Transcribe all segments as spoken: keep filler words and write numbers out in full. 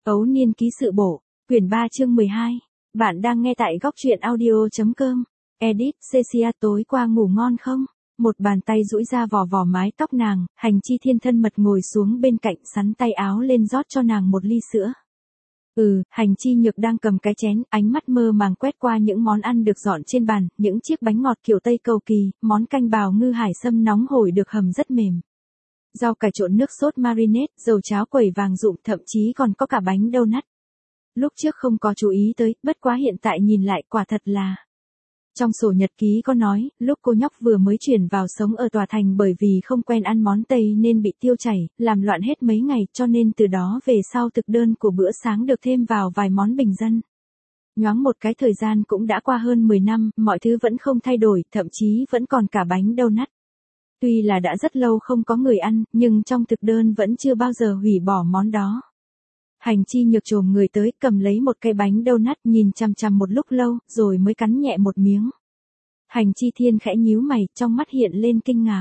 Ấu Niên ký sự bổ, quyển ba chương mười hai. Bạn đang nghe tại góc truyện audio.com. Edit, Cecia tối qua ngủ ngon không? Một bàn tay duỗi ra vò vò mái tóc nàng, Hành Chi Thiên thân mật ngồi xuống bên cạnh sắn tay áo lên rót cho nàng một ly sữa. Ừ, Hành Chi Nhược đang cầm cái chén, ánh mắt mơ màng quét qua những món ăn được dọn trên bàn, những chiếc bánh ngọt kiểu Tây cầu kỳ, món canh bào ngư hải sâm nóng hổi được hầm rất mềm. Rau cải trộn nước sốt marinade, dầu cháo quẩy vàng rụm, thậm chí còn có cả bánh donut. Lúc trước không có chú ý tới, bất quá hiện tại nhìn lại quả thật là. Trong sổ nhật ký có nói, lúc cô nhóc vừa mới chuyển vào sống ở tòa thành bởi vì không quen ăn món Tây nên bị tiêu chảy, làm loạn hết mấy ngày cho nên từ đó về sau thực đơn của bữa sáng được thêm vào vài món bình dân. Nhoáng một cái thời gian cũng đã qua hơn mười năm, mọi thứ vẫn không thay đổi, thậm chí vẫn còn cả bánh donut. Tuy là đã rất lâu không có người ăn, nhưng trong thực đơn vẫn chưa bao giờ hủy bỏ món đó. Hành Chi Nhược chồm người tới, cầm lấy một cây bánh donut, nhìn chằm chằm một lúc lâu, rồi mới cắn nhẹ một miếng. Hành Chi Thiên khẽ nhíu mày, trong mắt hiện lên kinh ngạc.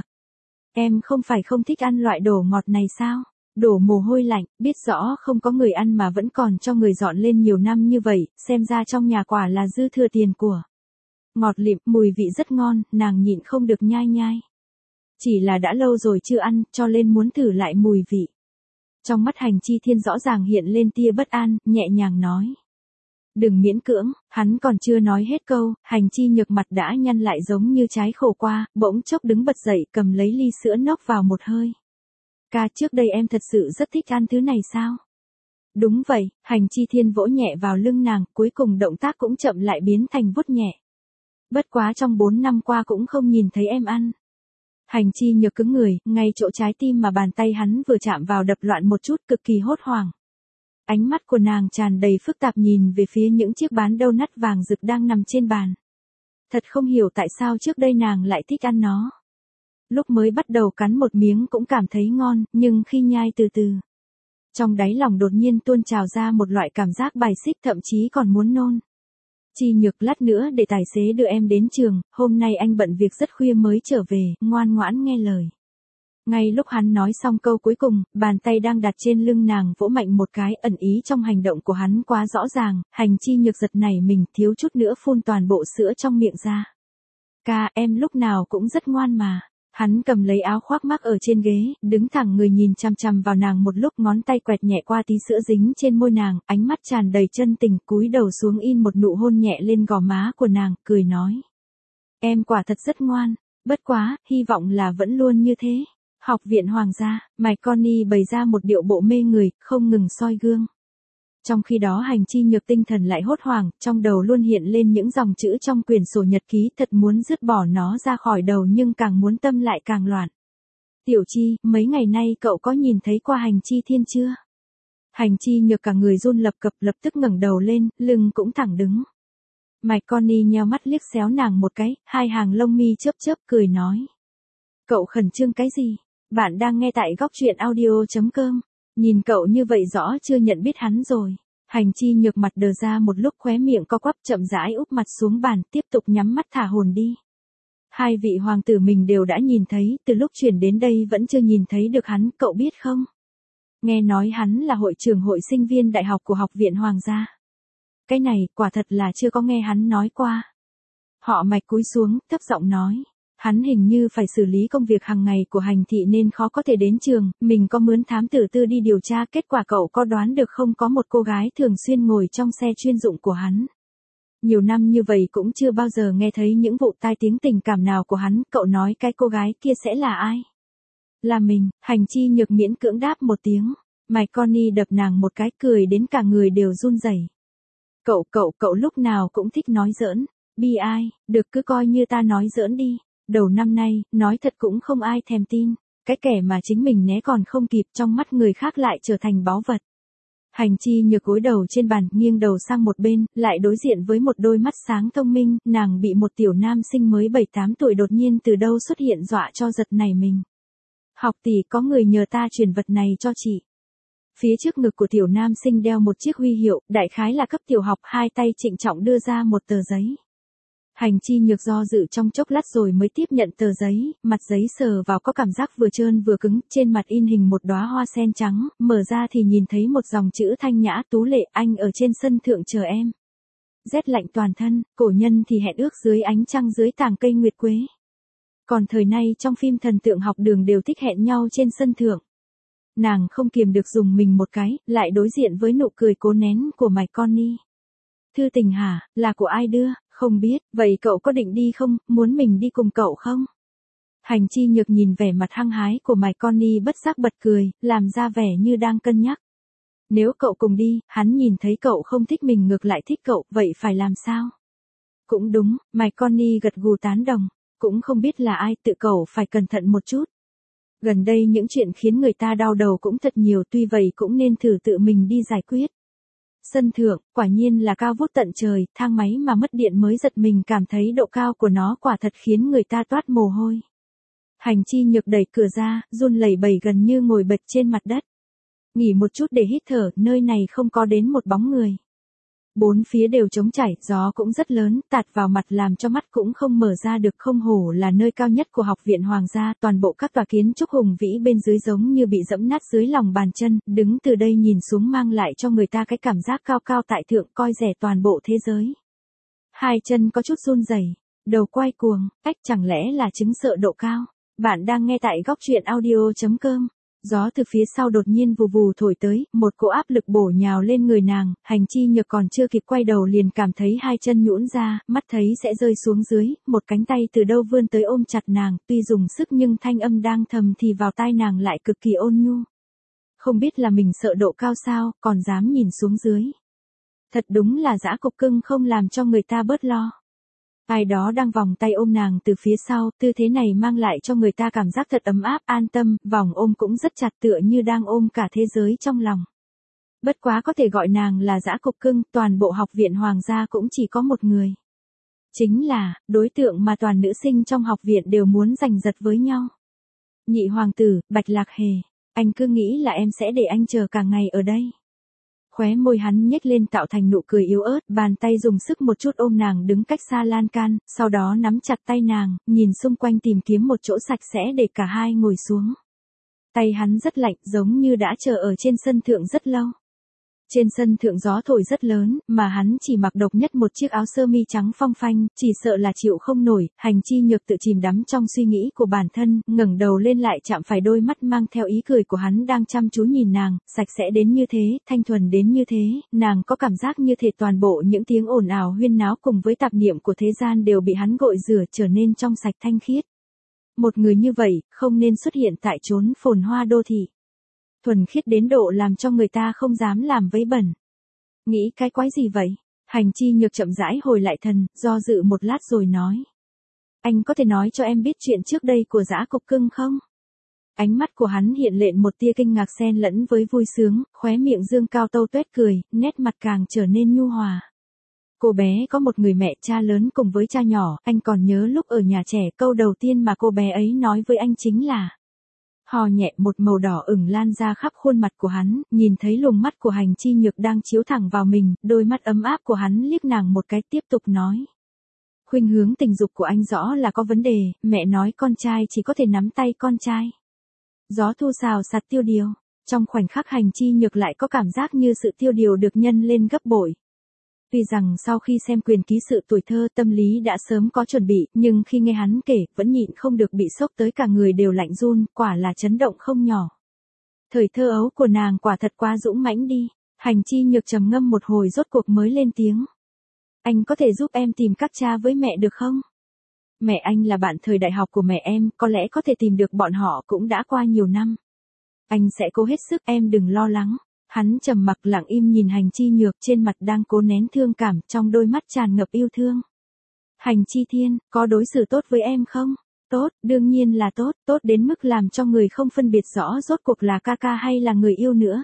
Em không phải không thích ăn loại đồ ngọt này sao? Đổ mồ hôi lạnh, biết rõ không có người ăn mà vẫn còn cho người dọn lên nhiều năm như vậy, xem ra trong nhà quả là dư thừa tiền của. Ngọt lịm, mùi vị rất ngon, nàng nhịn không được nhai nhai. Chỉ là đã lâu rồi chưa ăn, cho nên muốn thử lại mùi vị. Trong mắt Hành Chi Thiên rõ ràng hiện lên tia bất an, nhẹ nhàng nói. Đừng miễn cưỡng, hắn còn chưa nói hết câu, Hành Chi Nhược mặt đã nhăn lại giống như trái khổ qua, bỗng chốc đứng bật dậy cầm lấy ly sữa nốc vào một hơi. Ca, trước đây em thật sự rất thích ăn thứ này sao? Đúng vậy, Hành Chi Thiên vỗ nhẹ vào lưng nàng, cuối cùng động tác cũng chậm lại biến thành vuốt nhẹ. Bất quá trong bốn năm qua cũng không nhìn thấy em ăn. Hành Chi Nhược cứng người, ngay chỗ trái tim mà bàn tay hắn vừa chạm vào đập loạn một chút, cực kỳ hốt hoảng. Ánh mắt của nàng tràn đầy phức tạp nhìn về phía những chiếc bán donut vàng rực đang nằm trên bàn. Thật không hiểu tại sao trước đây nàng lại thích ăn nó. Lúc mới bắt đầu cắn một miếng cũng cảm thấy ngon, nhưng khi nhai từ từ, trong đáy lòng đột nhiên tuôn trào ra một loại cảm giác bài xích, thậm chí còn muốn nôn. Chi Nhược, lát nữa để tài xế đưa em đến trường, hôm nay anh bận việc rất khuya mới trở về, ngoan ngoãn nghe lời. Ngay lúc hắn nói xong câu cuối cùng, bàn tay đang đặt trên lưng nàng vỗ mạnh một cái, ẩn ý trong hành động của hắn quá rõ ràng, Hành Chi Nhược giật nảy mình, thiếu chút nữa phun toàn bộ sữa trong miệng ra. Ca, em lúc nào cũng rất ngoan mà. Hắn cầm lấy áo khoác mắc ở trên ghế, đứng thẳng người nhìn chằm chằm vào nàng một lúc, ngón tay quẹt nhẹ qua tí sữa dính trên môi nàng, ánh mắt tràn đầy chân tình, cúi đầu xuống in một nụ hôn nhẹ lên gò má của nàng, cười nói. Em quả thật rất ngoan, bất quá, hy vọng là vẫn luôn như thế. Học viện Hoàng gia, Mike Connie bày ra một điệu bộ mê người, không ngừng soi gương. Trong khi đó Hành Chi Nhược tinh thần lại hốt hoảng, trong đầu luôn hiện lên những dòng chữ trong quyển sổ nhật ký, thật muốn dứt bỏ nó ra khỏi đầu nhưng càng muốn tâm lại càng loạn. Tiểu Chi, mấy ngày nay cậu có nhìn thấy qua Hành Chi Thiên chưa? Hành Chi Nhược cả người run lập cập, lập tức ngẩng đầu lên, lưng cũng thẳng đứng. Mike Connie nheo mắt liếc xéo nàng một cái, hai hàng lông mi chớp chớp cười nói. Cậu khẩn trương cái gì? Bạn đang nghe tại góc truyện audio.com. Nhìn cậu như vậy rõ chưa nhận biết hắn rồi. Hành Chi Nhược mặt đờ ra một lúc, khóe miệng co quắp, chậm rãi úp mặt xuống bàn, tiếp tục nhắm mắt thả hồn đi. Hai vị hoàng tử mình đều đã nhìn thấy, từ lúc chuyển đến đây vẫn chưa nhìn thấy được hắn, cậu biết không? Nghe nói hắn là hội trưởng hội sinh viên đại học của Học viện Hoàng gia. Cái này, quả thật là chưa có nghe hắn nói qua. Họ Mạch cúi xuống, thấp giọng nói. Hắn hình như phải xử lý công việc hàng ngày của Hành thị nên khó có thể đến trường, mình có mướn thám tử tư đi điều tra, kết quả cậu có đoán được không, có một cô gái thường xuyên ngồi trong xe chuyên dụng của hắn. Nhiều năm như vậy cũng chưa bao giờ nghe thấy những vụ tai tiếng tình cảm nào của hắn, cậu nói cái cô gái kia sẽ là ai? Là mình. Hành Chi Nhược miễn cưỡng đáp một tiếng. Mike Connie đập nàng một cái, cười đến cả người đều run rẩy. Cậu, cậu, cậu lúc nào cũng thích nói giỡn. Bi ai, được cứ coi như ta nói giỡn đi. Đầu năm nay, nói thật cũng không ai thèm tin, cái kẻ mà chính mình né còn không kịp trong mắt người khác lại trở thành báu vật. Hành Chi Nhược gối đầu trên bàn, nghiêng đầu sang một bên, lại đối diện với một đôi mắt sáng thông minh, nàng bị một tiểu nam sinh mới bảy tám tuổi đột nhiên từ đâu xuất hiện dọa cho giật nảy mình. Học tỷ, có người nhờ ta chuyển vật này cho chị. Phía trước ngực của tiểu nam sinh đeo một chiếc huy hiệu, đại khái là cấp tiểu học, hai tay trịnh trọng đưa ra một tờ giấy. Hành chi nhược do dự trong chốc lát rồi mới tiếp nhận tờ giấy, mặt giấy sờ vào có cảm giác vừa trơn vừa cứng, trên mặt in hình một đóa hoa sen trắng, mở ra thì nhìn thấy một dòng chữ thanh nhã tú lệ, anh ở trên sân thượng chờ em. Rét lạnh toàn thân, cổ nhân thì hẹn ước dưới ánh trăng dưới tàng cây nguyệt quế. Còn thời nay trong phim thần tượng học đường đều thích hẹn nhau trên sân thượng. Nàng không kiềm được dùng mình một cái, lại đối diện với nụ cười cố nén của Mike Connie. Thư tình hả, là của ai đưa, không biết, vậy cậu có định đi không, muốn mình đi cùng cậu không? Hành chi nhược nhìn vẻ mặt hăng hái của Mike Connie bất giác bật cười, làm ra vẻ như đang cân nhắc. Nếu cậu cùng đi, hắn nhìn thấy cậu không thích mình ngược lại thích cậu, vậy phải làm sao? Cũng đúng, Mike Connie gật gù tán đồng, cũng không biết là ai, tự cậu phải cẩn thận một chút. Gần đây những chuyện khiến người ta đau đầu cũng thật nhiều, tuy vậy cũng nên thử tự mình đi giải quyết. Sân thượng, quả nhiên là cao vút tận trời, thang máy mà mất điện mới giật mình cảm thấy độ cao của nó quả thật khiến người ta toát mồ hôi. Hành chi nhược đẩy cửa ra, run lẩy bẩy gần như ngồi bệt trên mặt đất. Nghỉ một chút để hít thở, nơi này không có đến một bóng người. Bốn phía đều trống trải, gió cũng rất lớn, tạt vào mặt làm cho mắt cũng không mở ra được, không hổ là nơi cao nhất của học viện hoàng gia, toàn bộ các tòa kiến trúc hùng vĩ bên dưới giống như bị dẫm nát dưới lòng bàn chân, đứng từ đây nhìn xuống mang lại cho người ta cái cảm giác cao cao tại thượng, coi rẻ toàn bộ thế giới. Hai chân có chút run rẩy, đầu quay cuồng, ách chẳng lẽ là chứng sợ độ cao. Bạn đang nghe tại góc truyện audio chấm com. Gió từ phía sau đột nhiên vù vù thổi tới, một cỗ áp lực bổ nhào lên người nàng, hành chi nhược còn chưa kịp quay đầu liền cảm thấy hai chân nhũn ra, mắt thấy sẽ rơi xuống dưới, một cánh tay từ đâu vươn tới ôm chặt nàng, tuy dùng sức nhưng thanh âm đang thầm thì vào tai nàng lại cực kỳ ôn nhu. Không biết là mình sợ độ cao sao, còn dám nhìn xuống dưới. Thật đúng là dã cục cưng không làm cho người ta bớt lo. Ai đó đang vòng tay ôm nàng từ phía sau, tư thế này mang lại cho người ta cảm giác thật ấm áp, an tâm, vòng ôm cũng rất chặt tựa như đang ôm cả thế giới trong lòng. Bất quá có thể gọi nàng là dã cục cưng, toàn bộ học viện hoàng gia cũng chỉ có một người. Chính là, đối tượng mà toàn nữ sinh trong học viện đều muốn giành giật với nhau. Nhị hoàng tử, Bạch Lạc Hề, anh cứ nghĩ là em sẽ để anh chờ cả ngày ở đây. Khóe môi hắn nhếch lên tạo thành nụ cười yếu ớt, bàn tay dùng sức một chút ôm nàng đứng cách xa lan can, sau đó nắm chặt tay nàng, nhìn xung quanh tìm kiếm một chỗ sạch sẽ để cả hai ngồi xuống. Tay hắn rất lạnh, giống như đã chờ ở trên sân thượng rất lâu. Trên sân thượng gió thổi rất lớn, mà hắn chỉ mặc độc nhất một chiếc áo sơ mi trắng phong phanh, chỉ sợ là chịu không nổi. Hành chi nhược tự chìm đắm trong suy nghĩ của bản thân, ngẩng đầu lên lại chạm phải đôi mắt mang theo ý cười của hắn đang chăm chú nhìn nàng, sạch sẽ đến như thế, thanh thuần đến như thế, nàng có cảm giác như thể toàn bộ những tiếng ồn ào huyên náo cùng với tạp niệm của thế gian đều bị hắn gội rửa trở nên trong sạch thanh khiết. Một người như vậy, không nên xuất hiện tại chốn phồn hoa đô thị. Thuần khiết đến độ làm cho người ta không dám làm vấy bẩn. Nghĩ cái quái gì vậy? Hành chi nhược chậm rãi hồi lại thần, do dự một lát rồi nói. Anh có thể nói cho em biết chuyện trước đây của dã cục cưng không? Ánh mắt của hắn hiện lên một tia kinh ngạc xen lẫn với vui sướng, khóe miệng dương cao tâu tuét cười, nét mặt càng trở nên nhu hòa. Cô bé có một người mẹ cha lớn cùng với cha nhỏ, anh còn nhớ lúc ở nhà trẻ câu đầu tiên mà cô bé ấy nói với anh chính là. Hò nhẹ, một màu đỏ ửng lan ra khắp khuôn mặt của hắn, nhìn thấy luồng mắt của hành chi nhược đang chiếu thẳng vào mình, đôi mắt ấm áp của hắn liếc nàng một cái tiếp tục nói. Khuynh hướng tình dục của anh rõ là có vấn đề, mẹ nói con trai chỉ có thể nắm tay con trai. Gió thu xào sạt tiêu điều, trong khoảnh khắc hành chi nhược lại có cảm giác như sự tiêu điều được nhân lên gấp bội. Tuy rằng sau khi xem quyền ký sự tuổi thơ tâm lý đã sớm có chuẩn bị, nhưng khi nghe hắn kể, vẫn nhịn không được bị sốc tới cả người đều lạnh run, quả là chấn động không nhỏ. Thời thơ ấu của nàng quả thật quá dũng mãnh đi, hành chi nhược trầm ngâm một hồi rốt cuộc mới lên tiếng. Anh có thể giúp em tìm các cha với mẹ được không? Mẹ anh là bạn thời đại học của mẹ em, có lẽ có thể tìm được bọn họ cũng đã qua nhiều năm. Anh sẽ cố hết sức, em đừng lo lắng. Hắn trầm mặc lặng im nhìn hành chi nhược trên mặt đang cố nén thương cảm, trong đôi mắt tràn ngập yêu thương. Hành chi thiên, có đối xử tốt với em không? Tốt, đương nhiên là tốt, tốt đến mức làm cho người không phân biệt rõ rốt cuộc là ca ca hay là người yêu nữa.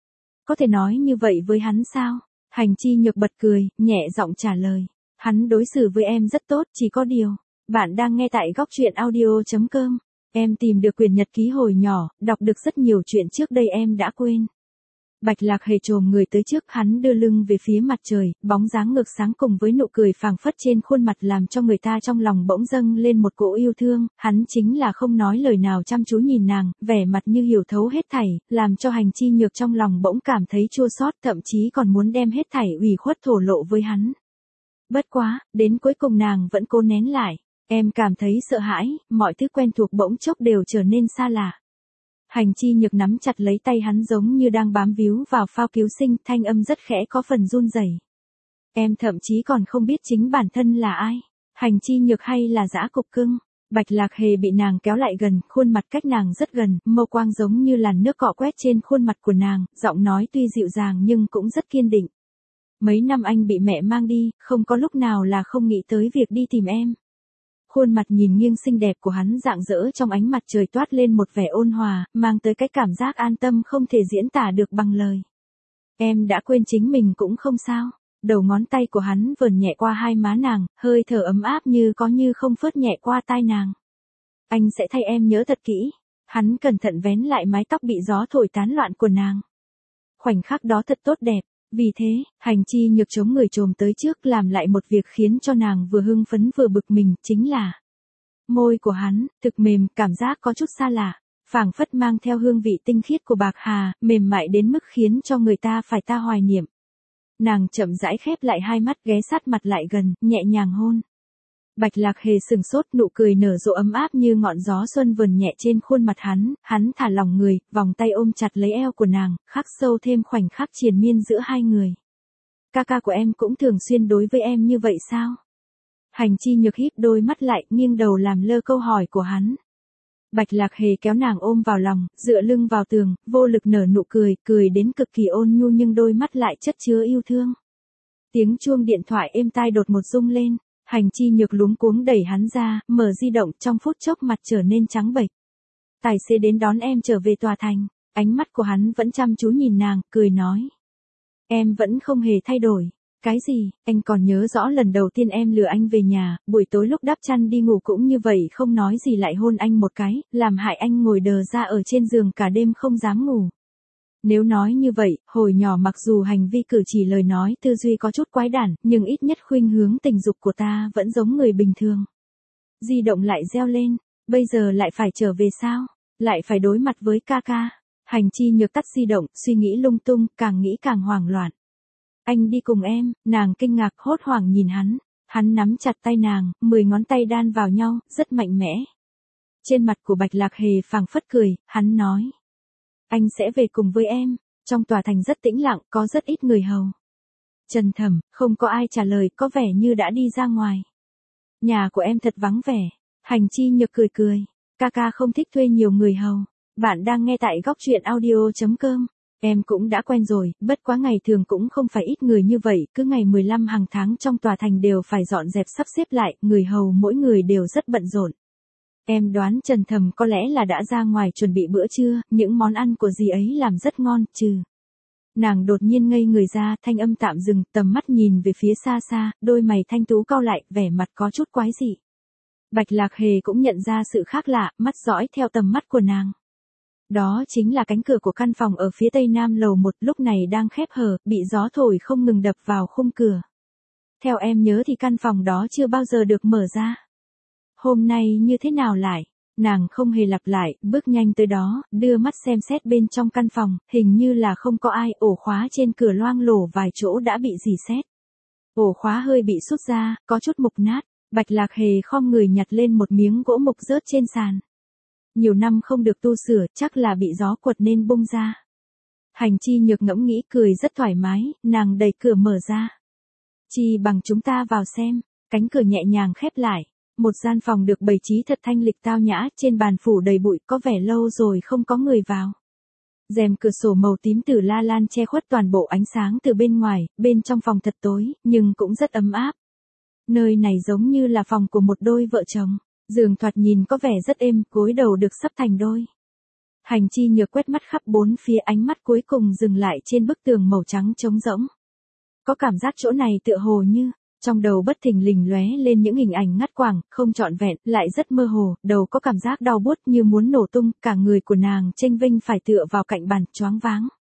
Có thể nói như vậy với hắn sao? Hành chi nhược bật cười, nhẹ giọng trả lời. Hắn đối xử với em rất tốt, chỉ có điều. Bạn đang nghe tại góc truyện audio chấm com. Em tìm được quyển nhật ký hồi nhỏ, đọc được rất nhiều chuyện trước đây em đã quên. Bạch Lạc Hề chồm người tới trước, hắn đưa lưng về phía mặt trời, bóng dáng ngược sáng cùng với nụ cười phảng phất trên khuôn mặt làm cho người ta trong lòng bỗng dâng lên một cỗ yêu thương, hắn chính là không nói lời nào chăm chú nhìn nàng, vẻ mặt như hiểu thấu hết thảy, làm cho Hành Chi Nhược trong lòng bỗng cảm thấy chua xót, thậm chí còn muốn đem hết thảy ủy khuất thổ lộ với hắn. Bất quá, đến cuối cùng nàng vẫn cố nén lại, em cảm thấy sợ hãi, mọi thứ quen thuộc bỗng chốc đều trở nên xa lạ. Hành Chi Nhược nắm chặt lấy tay hắn giống như đang bám víu vào phao cứu sinh, thanh âm rất khẽ có phần run rẩy. Em thậm chí còn không biết chính bản thân là ai, Hành Chi Nhược hay là dã cục cưng. Bạch Lạc Hề bị nàng kéo lại gần, khuôn mặt cách nàng rất gần, mâu quang giống như làn nước cọ quét trên khuôn mặt của nàng, giọng nói tuy dịu dàng nhưng cũng rất kiên định. Mấy năm anh bị mẹ mang đi, không có lúc nào là không nghĩ tới việc đi tìm em. Khuôn mặt nhìn nghiêng xinh đẹp của hắn rạng rỡ trong ánh mặt trời toát lên một vẻ ôn hòa, mang tới cái cảm giác an tâm không thể diễn tả được bằng lời. Em đã quên chính mình cũng không sao. Đầu ngón tay của hắn vờn nhẹ qua hai má nàng, hơi thở ấm áp như có như không phớt nhẹ qua tai nàng. Anh sẽ thay em nhớ thật kỹ. Hắn cẩn thận vén lại mái tóc bị gió thổi tán loạn của nàng. Khoảnh khắc đó thật tốt đẹp. Vì thế, Hành Chi Nhược chống người chồm tới trước làm lại một việc khiến cho nàng vừa hưng phấn vừa bực mình, chính là môi của hắn, thực mềm, cảm giác có chút xa lạ, phảng phất mang theo hương vị tinh khiết của bạc hà, mềm mại đến mức khiến cho người ta phải ta hoài niệm. Nàng chậm rãi khép lại hai mắt, ghé sát mặt lại gần, nhẹ nhàng hôn. Bạch Lạc Hề sừng sốt, nụ cười nở rộ ấm áp như ngọn gió xuân vườn nhẹ trên khuôn mặt hắn, hắn thả lỏng người, vòng tay ôm chặt lấy eo của nàng, khắc sâu thêm khoảnh khắc triền miên giữa hai người. Ca ca của em cũng thường xuyên đối với em như vậy sao? Hành Chi Nhược híp đôi mắt lại, nghiêng đầu làm lơ câu hỏi của hắn. Bạch Lạc Hề kéo nàng ôm vào lòng, dựa lưng vào tường, vô lực nở nụ cười, cười đến cực kỳ ôn nhu nhưng đôi mắt lại chất chứa yêu thương. Tiếng chuông điện thoại êm tai đột một rung lên. Hành Chi Nhược luống cuống đẩy hắn ra, mở di động, trong phút chốc mặt trở nên trắng bệch. Tài xế đến đón em trở về tòa thành, ánh mắt của hắn vẫn chăm chú nhìn nàng, cười nói. Em vẫn không hề thay đổi. Cái gì, anh còn nhớ rõ lần đầu tiên em lừa anh về nhà, buổi tối lúc đắp chăn đi ngủ cũng như vậy, không nói gì lại hôn anh một cái, làm hại anh ngồi đờ ra ở trên giường cả đêm không dám ngủ. Nếu nói như vậy, hồi nhỏ mặc dù hành vi cử chỉ lời nói tư duy có chút quái đản, nhưng ít nhất khuynh hướng tình dục của ta vẫn giống người bình thường. Di động lại reo lên, bây giờ lại phải trở về sao? Lại phải đối mặt với ca ca. Hành Chi Nhược tắt di động, suy nghĩ lung tung, càng nghĩ càng hoảng loạn. Anh đi cùng em, nàng kinh ngạc hốt hoảng nhìn hắn. Hắn nắm chặt tay nàng, mười ngón tay đan vào nhau, rất mạnh mẽ. Trên mặt của Bạch Lạc Hề phảng phất cười, hắn nói. Anh sẽ về cùng với em. Trong tòa thành rất tĩnh lặng, có rất ít người hầu. Trần Thẩm, không có ai trả lời, có vẻ như đã đi ra ngoài. Nhà của em thật vắng vẻ. Hành Chi Nhược cười cười. Ca ca không thích thuê nhiều người hầu. Bạn đang nghe tại góc truyện audio chấm com. Em cũng đã quen rồi, bất quá ngày thường cũng không phải ít người như vậy, cứ ngày mười lăm hàng tháng trong tòa thành đều phải dọn dẹp sắp xếp lại, người hầu mỗi người đều rất bận rộn. Em đoán Trần Thầm có lẽ là đã ra ngoài chuẩn bị bữa trưa, những món ăn của dì ấy làm rất ngon, trừ. Nàng đột nhiên ngây người ra, thanh âm tạm dừng, tầm mắt nhìn về phía xa xa, đôi mày thanh tú cau lại, vẻ mặt có chút quái dị. Bạch Lạc Hề cũng nhận ra sự khác lạ, mắt dõi theo tầm mắt của nàng. Đó chính là cánh cửa của căn phòng ở phía tây nam lầu một, lúc này đang khép hờ, bị gió thổi không ngừng đập vào khung cửa. Theo em nhớ thì căn phòng đó chưa bao giờ được mở ra. Hôm nay như thế nào lại? Nàng không hề lặp lại, bước nhanh tới đó, đưa mắt xem xét bên trong căn phòng, hình như là không có ai, ổ khóa trên cửa loang lổ vài chỗ đã bị rỉ sét. Ổ khóa hơi bị sút ra, có chút mục nát, Bạch Lạc Hề khom người nhặt lên một miếng gỗ mục rớt trên sàn. Nhiều năm không được tu sửa, chắc là bị gió quật nên bung ra. Hành Chi Nhược ngẫm nghĩ cười rất thoải mái, nàng đẩy cửa mở ra. Chi bằng chúng ta vào xem, cánh cửa nhẹ nhàng khép lại. Một gian phòng được bày trí thật thanh lịch tao nhã, trên bàn phủ đầy bụi, có vẻ lâu rồi không có người vào. Rèm cửa sổ màu tím tử la lan che khuất toàn bộ ánh sáng từ bên ngoài, bên trong phòng thật tối, nhưng cũng rất ấm áp. Nơi này giống như là phòng của một đôi vợ chồng, giường thoạt nhìn có vẻ rất êm, gối đầu được sắp thành đôi. Hành Chi Nhược quét mắt khắp bốn phía, ánh mắt cuối cùng dừng lại trên bức tường màu trắng trống rỗng. Có cảm giác chỗ này tựa hồ như, trong đầu bất thình lình lóe lên những hình ảnh ngắt quãng, không trọn vẹn, lại rất mơ hồ, đầu có cảm giác đau buốt như muốn nổ tung, cả người của nàng chênh vênh phải tựa vào cạnh bàn, choáng váng.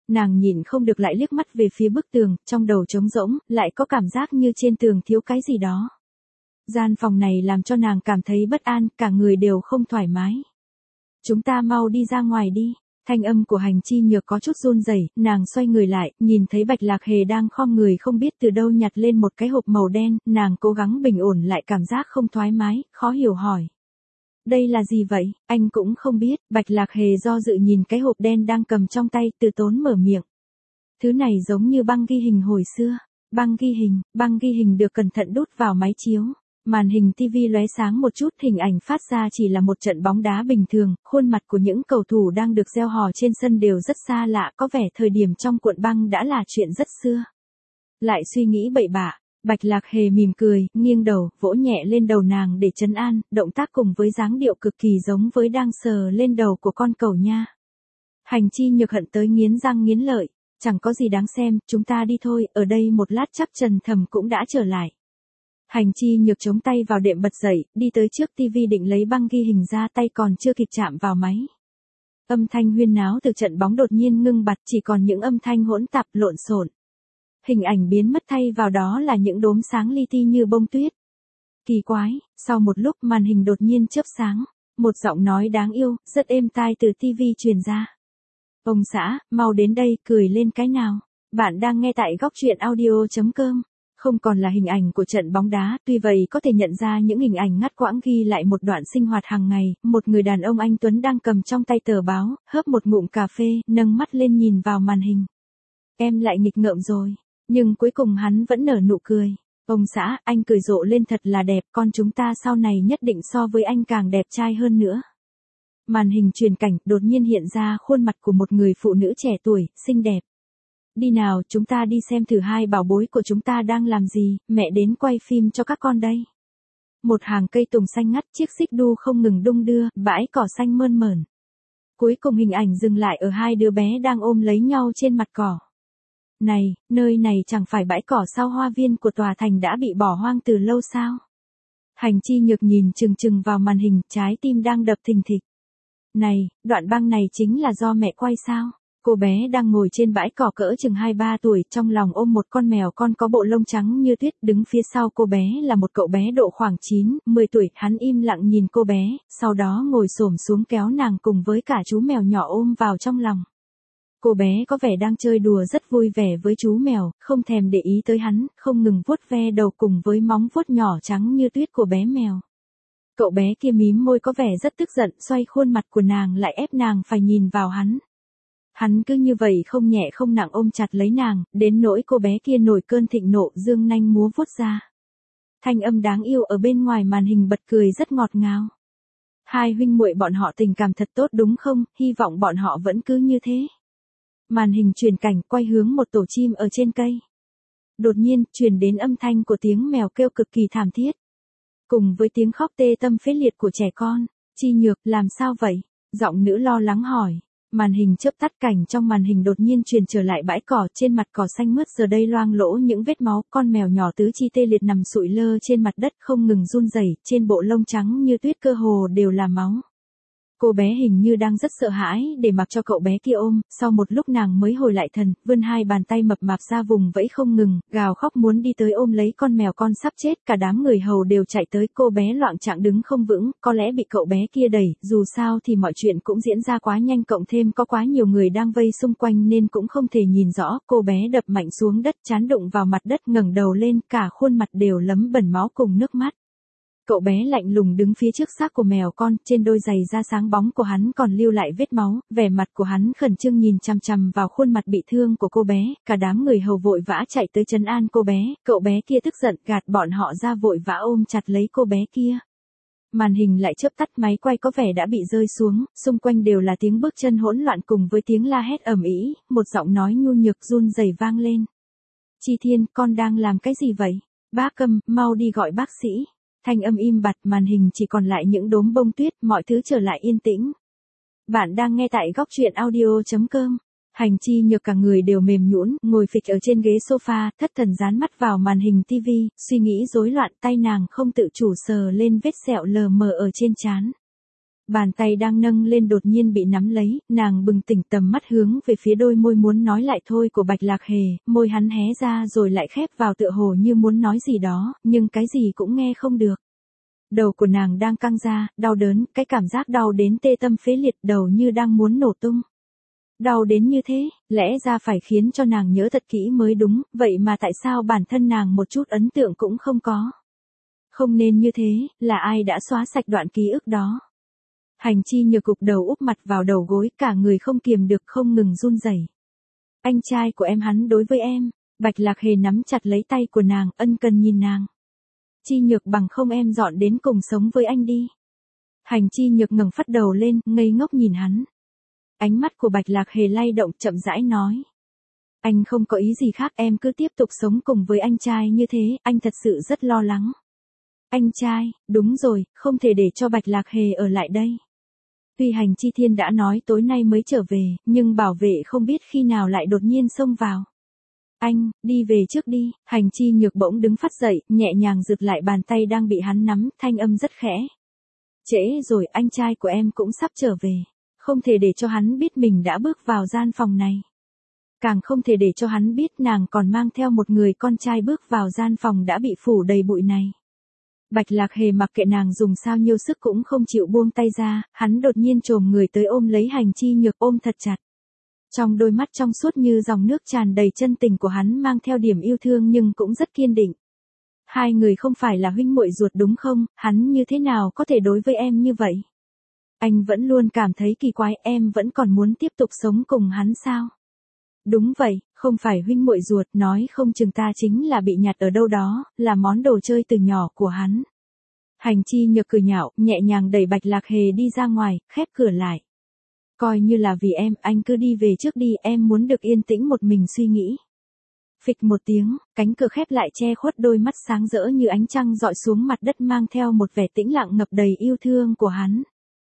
Nàng nhịn không được lại liếc mắt về phía bức tường, trong đầu trống rỗng, lại có cảm giác như trên tường thiếu cái gì đó. Gian phòng này làm cho nàng cảm thấy bất an, cả người đều không thoải mái. Chúng ta mau đi ra ngoài đi. Thanh âm của Hành Chi Nhược có chút run rẩy, nàng xoay người lại, nhìn thấy Bạch Lạc Hề đang khom người không biết từ đâu nhặt lên một cái hộp màu đen, nàng cố gắng bình ổn lại cảm giác không thoải mái, khó hiểu hỏi. Đây là gì vậy? Anh cũng không biết. Bạch Lạc Hề do dự nhìn cái hộp đen đang cầm trong tay, từ tốn mở miệng. Thứ này giống như băng ghi hình hồi xưa. Băng ghi hình, băng ghi hình được cẩn thận đút vào máy chiếu. Màn hình ti vi lóe sáng một chút, hình ảnh phát ra chỉ là một trận bóng đá bình thường, khuôn mặt của những cầu thủ đang được reo hò trên sân đều rất xa lạ, có vẻ thời điểm trong cuộn băng đã là chuyện rất xưa. Lại suy nghĩ bậy bạ, Bạch Lạc Hề mỉm cười, nghiêng đầu, vỗ nhẹ lên đầu nàng để trấn an, động tác cùng với dáng điệu cực kỳ giống với đang sờ lên đầu của con cẩu nha. Hành Chi Nhược hận tới nghiến răng nghiến lợi, chẳng có gì đáng xem, chúng ta đi thôi, ở đây một lát chắc Trần Thầm cũng đã trở lại. Hành Chi Nhược chống tay vào đệm bật dậy, đi tới trước tivi định lấy băng ghi hình ra, tay còn chưa kịp chạm vào máy. Âm thanh huyên náo từ trận bóng đột nhiên ngưng bặt, chỉ còn những âm thanh hỗn tạp lộn xộn. Hình ảnh biến mất, thay vào đó là những đốm sáng li ti như bông tuyết. Kỳ quái, sau một lúc màn hình đột nhiên chớp sáng, một giọng nói đáng yêu, rất êm tai từ tivi truyền ra. Ông xã, mau đến đây, cười lên cái nào. Bạn đang nghe tại góc truyện audio chấm com. Không còn là hình ảnh của trận bóng đá, tuy vậy có thể nhận ra những hình ảnh ngắt quãng ghi lại một đoạn sinh hoạt hàng ngày, một người đàn ông anh tuấn đang cầm trong tay tờ báo, hớp một ngụm cà phê, nâng mắt lên nhìn vào màn hình. Em lại nghịch ngợm rồi, nhưng cuối cùng hắn vẫn nở nụ cười. Ông xã, anh cười rộ lên thật là đẹp, con chúng ta sau này nhất định so với anh càng đẹp trai hơn nữa. Màn hình truyền cảnh, đột nhiên hiện ra khuôn mặt của một người phụ nữ trẻ tuổi, xinh đẹp. Đi nào, chúng ta đi xem thử hai bảo bối của chúng ta đang làm gì, mẹ đến quay phim cho các con đây. Một hàng cây tùng xanh ngắt, chiếc xích đu không ngừng đung đưa, bãi cỏ xanh mơn mởn. Cuối cùng hình ảnh dừng lại ở hai đứa bé đang ôm lấy nhau trên mặt cỏ. Này, nơi này chẳng phải bãi cỏ sau hoa viên của tòa thành đã bị bỏ hoang từ lâu sao? Hành Chi Nhược nhìn chừng chừng vào màn hình, trái tim đang đập thình thịch. Này, đoạn băng này chính là do mẹ quay sao? Cô bé đang ngồi trên bãi cỏ cỡ chừng hai ba tuổi, trong lòng ôm một con mèo con có bộ lông trắng như tuyết, đứng phía sau cô bé là một cậu bé độ khoảng chín, mười tuổi, hắn im lặng nhìn cô bé, sau đó ngồi xổm xuống kéo nàng cùng với cả chú mèo nhỏ ôm vào trong lòng. Cô bé có vẻ đang chơi đùa rất vui vẻ với chú mèo, không thèm để ý tới hắn, không ngừng vuốt ve đầu cùng với móng vuốt nhỏ trắng như tuyết của bé mèo. Cậu bé kia mím môi có vẻ rất tức giận, xoay khuôn mặt của nàng lại ép nàng phải nhìn vào hắn. Hắn cứ như vậy không nhẹ không nặng ôm chặt lấy nàng, đến nỗi cô bé kia nổi cơn thịnh nộ, dương nanh múa vuốt ra. Thanh âm đáng yêu ở bên ngoài màn hình bật cười rất ngọt ngào. Hai huynh muội bọn họ tình cảm thật tốt đúng không, hy vọng bọn họ vẫn cứ như thế. Màn hình truyền cảnh quay hướng một tổ chim ở trên cây. Đột nhiên, truyền đến âm thanh của tiếng mèo kêu cực kỳ thảm thiết. Cùng với tiếng khóc tê tâm phế liệt của trẻ con. Chi Nhược, làm sao vậy? Giọng nữ lo lắng hỏi. Màn hình chớp tắt, cảnh trong màn hình đột nhiên truyền trở lại bãi cỏ, trên mặt cỏ xanh mướt giờ đây loang lỗ những vết máu, con mèo nhỏ tứ chi tê liệt nằm sụi lơ trên mặt đất không ngừng run rẩy, trên bộ lông trắng như tuyết cơ hồ đều là máu. Cô bé hình như đang rất sợ hãi để mặc cho cậu bé kia ôm, sau một lúc nàng mới hồi lại thần, vươn hai bàn tay mập mạp ra vùng vẫy không ngừng, gào khóc muốn đi tới ôm lấy con mèo con sắp chết, cả đám người hầu đều chạy tới, cô bé loạng choạng đứng không vững, có lẽ bị cậu bé kia đẩy, dù sao thì mọi chuyện cũng diễn ra quá nhanh, cộng thêm có quá nhiều người đang vây xung quanh nên cũng không thể nhìn rõ, cô bé đập mạnh xuống đất, trán đụng vào mặt đất, ngẩng đầu lên, cả khuôn mặt đều lấm bẩn máu cùng nước mắt. Cậu bé lạnh lùng đứng phía trước xác của mèo con, trên đôi giày da sáng bóng của hắn còn lưu lại vết máu, vẻ mặt của hắn khẩn trương nhìn chằm chằm vào khuôn mặt bị thương của cô bé, cả đám người hầu vội vã chạy tới trấn an cô bé, cậu bé kia tức giận gạt bọn họ ra vội vã ôm chặt lấy cô bé kia. Màn hình lại chớp tắt, máy quay có vẻ đã bị rơi xuống, xung quanh đều là tiếng bước chân hỗn loạn cùng với tiếng la hét ầm ĩ, một giọng nói nhu nhược run rẩy vang lên. Chi Thiên, con đang làm cái gì vậy? Bác Câm, mau đi gọi bác sĩ. Thanh âm im bặt, màn hình chỉ còn lại những đốm bông tuyết, mọi thứ trở lại yên tĩnh. Bạn đang nghe tại góc truyện audio chấm com. Hành Chi Nhược cả người đều mềm nhũn, ngồi phịch ở trên ghế sofa, thất thần dán mắt vào màn hình tivi, suy nghĩ rối loạn, tay nàng không tự chủ sờ lên vết sẹo lờ mờ ở trên trán. Bàn tay đang nâng lên đột nhiên bị nắm lấy, nàng bừng tỉnh tầm mắt hướng về phía đôi môi muốn nói lại thôi của Bạch Lạc Hề, môi hắn hé ra rồi lại khép vào tựa hồ như muốn nói gì đó, nhưng cái gì cũng nghe không được. Đầu của nàng đang căng ra, đau đớn, cái cảm giác đau đến tê tâm phế liệt, đầu như đang muốn nổ tung. Đau đến như thế, lẽ ra phải khiến cho nàng nhớ thật kỹ mới đúng, vậy mà tại sao bản thân nàng một chút ấn tượng cũng không có. Không nên như thế, là ai đã xóa sạch đoạn ký ức đó. Hành Chi Nhược gục đầu úp mặt vào đầu gối, cả người không kiềm được không ngừng run rẩy. Anh trai của em hắn đối với em, Bạch Lạc Hề nắm chặt lấy tay của nàng, ân cần nhìn nàng. Chi Nhược bằng không em dọn đến cùng sống với anh đi. Hành Chi Nhược ngẩng phát đầu lên, ngây ngốc nhìn hắn. Ánh mắt của Bạch Lạc Hề lay động chậm rãi nói. Anh không có ý gì khác, em cứ tiếp tục sống cùng với anh trai như thế, anh thật sự rất lo lắng. Anh trai, đúng rồi, không thể để cho Bạch Lạc Hề ở lại đây. Tuy Hành Chi Thiên đã nói tối nay mới trở về, nhưng bảo vệ không biết khi nào lại đột nhiên xông vào. Anh, đi về trước đi, Hành Chi Nhược bỗng đứng phát dậy, nhẹ nhàng giựt lại bàn tay đang bị hắn nắm, thanh âm rất khẽ. Trễ rồi, anh trai của em cũng sắp trở về. Không thể để cho hắn biết mình đã bước vào gian phòng này. Càng không thể để cho hắn biết nàng còn mang theo một người con trai bước vào gian phòng đã bị phủ đầy bụi này. Bạch Lạc Hề mặc kệ nàng dùng sao nhiêu sức cũng không chịu buông tay ra, hắn đột nhiên chồm người tới ôm lấy Hành Chi Nhược ôm thật chặt. Trong đôi mắt trong suốt như dòng nước tràn đầy chân tình của hắn mang theo điểm yêu thương nhưng cũng rất kiên định. Hai người không phải là huynh muội ruột đúng không, hắn như thế nào có thể đối với em như vậy? Anh vẫn luôn cảm thấy kỳ quái, em vẫn còn muốn tiếp tục sống cùng hắn sao? Đúng vậy, không phải huynh muội ruột, nói không chừng ta chính là bị nhặt ở đâu đó, là món đồ chơi từ nhỏ của hắn. Hành Chi Nhược cười nhạo, nhẹ nhàng đẩy Bạch Lạc Hề đi ra ngoài, khép cửa lại. Coi như là vì em, anh cứ đi về trước đi, em muốn được yên tĩnh một mình suy nghĩ. Phịch một tiếng, cánh cửa khép lại che khuất đôi mắt sáng rỡ như ánh trăng dọi xuống mặt đất mang theo một vẻ tĩnh lặng ngập đầy yêu thương của hắn.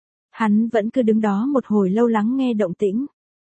Hắn vẫn cứ đứng đó một hồi lâu lắng nghe động tĩnh.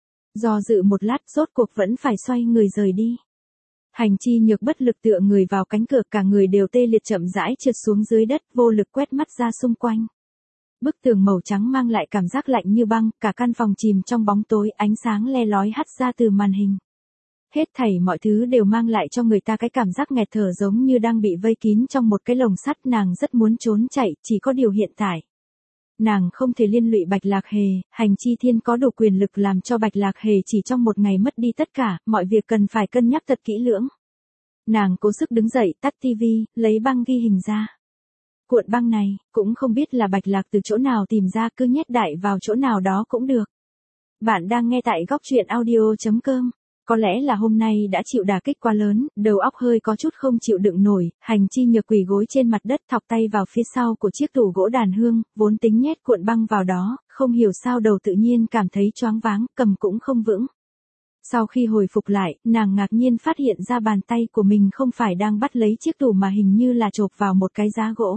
Do dự một lát rốt cuộc vẫn phải xoay người rời đi. Hành Chi Nhược bất lực tựa người vào cánh cửa, cả người đều tê liệt chậm rãi trượt xuống dưới đất, vô lực quét mắt ra xung quanh. Bức tường màu trắng mang lại cảm giác lạnh như băng, cả căn phòng chìm trong bóng tối, ánh sáng le lói hắt ra từ màn hình. Hết thảy mọi thứ đều mang lại cho người ta cái cảm giác nghẹt thở giống như đang bị vây kín trong một cái lồng sắt, nàng rất muốn trốn chạy, chỉ có điều hiện tại. Nàng không thể liên lụy Bạch Lạc Hề, Hành Chi Thiên có đủ quyền lực làm cho Bạch Lạc Hề chỉ trong một ngày mất đi tất cả, mọi việc cần phải cân nhắc thật kỹ lưỡng. Nàng cố sức đứng dậy, tắt tivi, lấy băng ghi hình ra. Cuộn băng này, cũng không biết là Bạch Lạc từ chỗ nào tìm ra, cứ nhét đại vào chỗ nào đó cũng được. Bạn đang nghe tại góc truyện audio chấm com. Có lẽ là hôm nay đã chịu đả kích quá lớn, đầu óc hơi có chút không chịu đựng nổi, Hành Chi Nhược quỳ gối trên mặt đất thọc tay vào phía sau của chiếc tủ gỗ đàn hương, vốn tính nhét cuộn băng vào đó, không hiểu sao đầu tự nhiên cảm thấy choáng váng, cầm cũng không vững. Sau khi hồi phục lại, nàng ngạc nhiên phát hiện ra bàn tay của mình không phải đang bắt lấy chiếc tủ mà hình như là chộp vào một cái giá gỗ.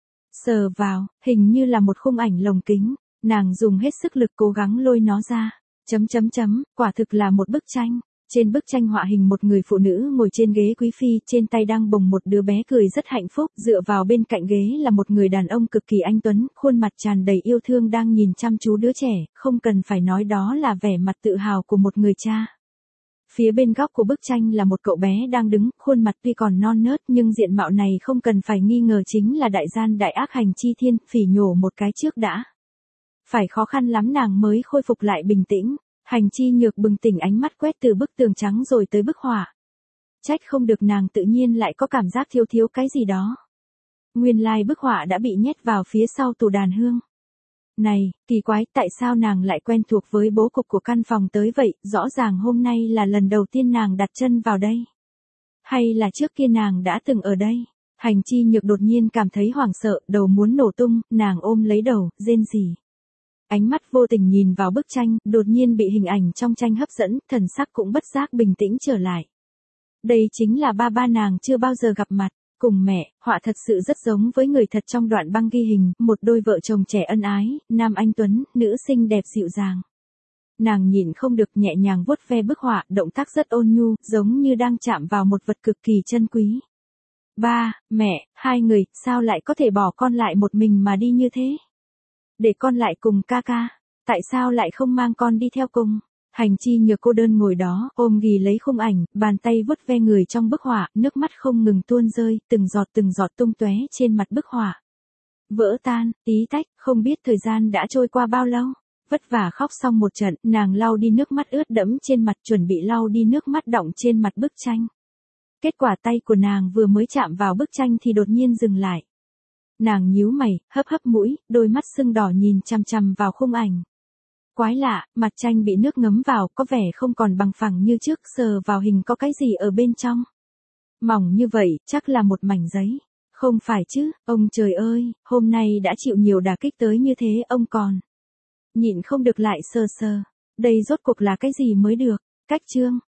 Sờ vào, hình như là một khung ảnh lồng kính, nàng dùng hết sức lực cố gắng lôi nó ra. Chấm chấm chấm, quả thực là một bức tranh. Trên bức tranh họa hình một người phụ nữ ngồi trên ghế quý phi, trên tay đang bồng một đứa bé cười rất hạnh phúc, dựa vào bên cạnh ghế là một người đàn ông cực kỳ anh tuấn, khuôn mặt tràn đầy yêu thương đang nhìn chăm chú đứa trẻ, không cần phải nói đó là vẻ mặt tự hào của một người cha. Phía bên góc của bức tranh là một cậu bé đang đứng, khuôn mặt tuy còn non nớt nhưng diện mạo này không cần phải nghi ngờ chính là đại gian đại ác Hành Chi Thiên, phỉ nhổ một cái trước đã. Phải khó khăn lắm nàng mới khôi phục lại bình tĩnh. Hành Chi Nhược bừng tỉnh, ánh mắt quét từ bức tường trắng rồi tới bức họa. Trách không được nàng tự nhiên lại có cảm giác thiếu thiếu cái gì đó. Nguyên lai bức họa đã bị nhét vào phía sau tủ đàn hương. Này, kỳ quái, tại sao nàng lại quen thuộc với bố cục của căn phòng tới vậy, rõ ràng hôm nay là lần đầu tiên nàng đặt chân vào đây. Hay là trước kia nàng đã từng ở đây? Hành Chi Nhược đột nhiên cảm thấy hoảng sợ, đầu muốn nổ tung, nàng ôm lấy đầu, rên rỉ. Ánh mắt vô tình nhìn vào bức tranh, đột nhiên bị hình ảnh trong tranh hấp dẫn, thần sắc cũng bất giác bình tĩnh trở lại. Đây chính là ba ba nàng chưa bao giờ gặp mặt, cùng mẹ, họa thật sự rất giống với người thật trong đoạn băng ghi hình, một đôi vợ chồng trẻ ân ái, nam anh tuấn, nữ xinh đẹp dịu dàng. Nàng nhìn không được nhẹ nhàng vuốt ve bức họa, động tác rất ôn nhu, giống như đang chạm vào một vật cực kỳ chân quý. Ba, mẹ, hai người, sao lại có thể bỏ con lại một mình mà đi như thế? Để con lại cùng ca ca. Tại sao lại không mang con đi theo cùng? Hành chi nhược cô đơn ngồi đó, ôm ghì lấy khung ảnh, bàn tay vuốt ve người trong bức họa, nước mắt không ngừng tuôn rơi, từng giọt từng giọt tung tóe trên mặt bức họa. Vỡ tan, tí tách, không biết thời gian đã trôi qua bao lâu. Vất vả khóc xong một trận, nàng lau đi nước mắt ướt đẫm trên mặt, chuẩn bị lau đi nước mắt đọng trên mặt bức tranh. Kết quả tay của nàng vừa mới chạm vào bức tranh thì đột nhiên dừng lại. Nàng nhíu mày, hấp hấp mũi, đôi mắt sưng đỏ nhìn chằm chằm vào khung ảnh. Quái lạ, mặt tranh bị nước ngấm vào, có vẻ không còn bằng phẳng như trước, sờ vào hình có cái gì ở bên trong. Mỏng như vậy, chắc là một mảnh giấy. Không phải chứ, ông trời ơi, hôm nay đã chịu nhiều đả kích tới như thế ông còn. Nhịn không được lại sờ sờ. Đây rốt cuộc là cái gì mới được, cách chương.